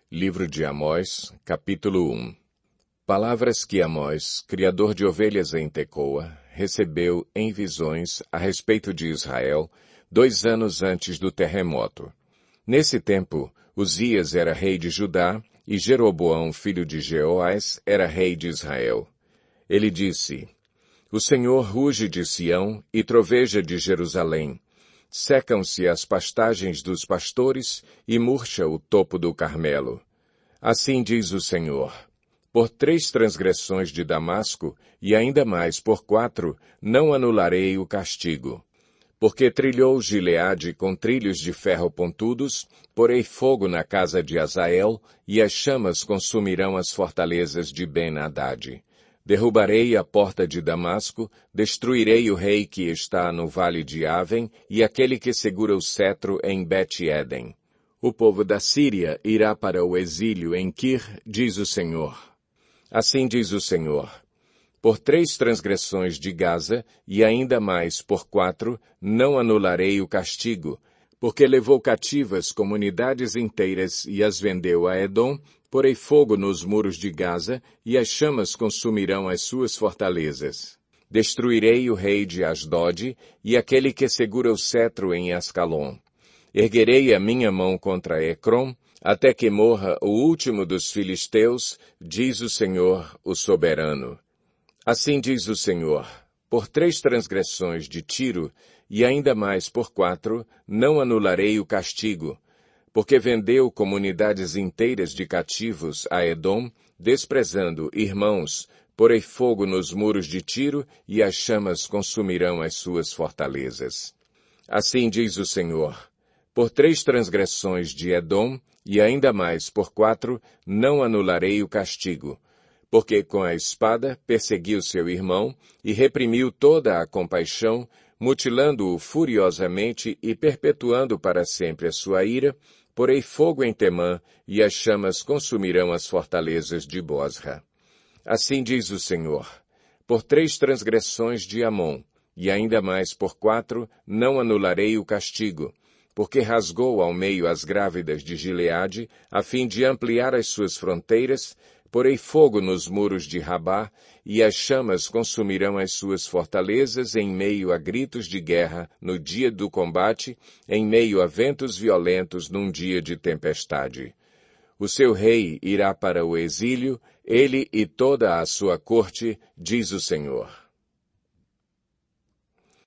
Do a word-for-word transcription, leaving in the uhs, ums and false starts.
Livro de Amós, capítulo um. Palavras que Amós, criador de ovelhas em Tecoa, recebeu em visões a respeito de Israel, dois anos antes do terremoto. Nesse tempo, Uzias era rei de Judá e Jeroboão, filho de Jeoás, era rei de Israel. Ele disse: O Senhor ruge de Sião e troveja de Jerusalém. Secam-se as pastagens dos pastores e murcha o topo do Carmelo. Assim diz o Senhor: por três transgressões de Damasco, e ainda mais por quatro, não anularei o castigo. Porque trilhou Gileade com trilhos de ferro pontudos, porei fogo na casa de Azael, e as chamas consumirão as fortalezas de Ben-Hadad. Derrubarei a porta de Damasco, destruirei o rei que está no vale de Aven, e aquele que segura o cetro em Bet-Eden. O povo da Síria irá para o exílio em Kir, diz o Senhor. Assim diz o Senhor: por três transgressões de Gaza, e ainda mais por quatro, não anularei o castigo, porque levou cativas comunidades inteiras e as vendeu a Edom, porei fogo nos muros de Gaza, e as chamas consumirão as suas fortalezas. Destruirei o rei de Asdod, e aquele que segura o cetro em Ascalon. Erguerei a minha mão contra Ecrom, até que morra o último dos filisteus, diz o Senhor, o soberano. Assim diz o Senhor: por três transgressões de Tiro, e ainda mais por quatro, não anularei o castigo, porque vendeu comunidades inteiras de cativos a Edom, desprezando irmãos, porei fogo nos muros de Tiro, e as chamas consumirão as suas fortalezas. Assim diz o Senhor: por três transgressões de Edom, e ainda mais por quatro, não anularei o castigo, porque com a espada perseguiu seu irmão e reprimiu toda a compaixão, mutilando-o furiosamente e perpetuando para sempre a sua ira, porei fogo em Temã, e as chamas consumirão as fortalezas de Bosra. Assim diz o Senhor: por três transgressões de Amon, e ainda mais por quatro, não anularei o castigo, porque rasgou ao meio as grávidas de Gileade, a fim de ampliar as suas fronteiras, porei fogo nos muros de Rabá, e as chamas consumirão as suas fortalezas em meio a gritos de guerra no dia do combate, em meio a ventos violentos num dia de tempestade. O seu rei irá para o exílio, ele e toda a sua corte, diz o Senhor.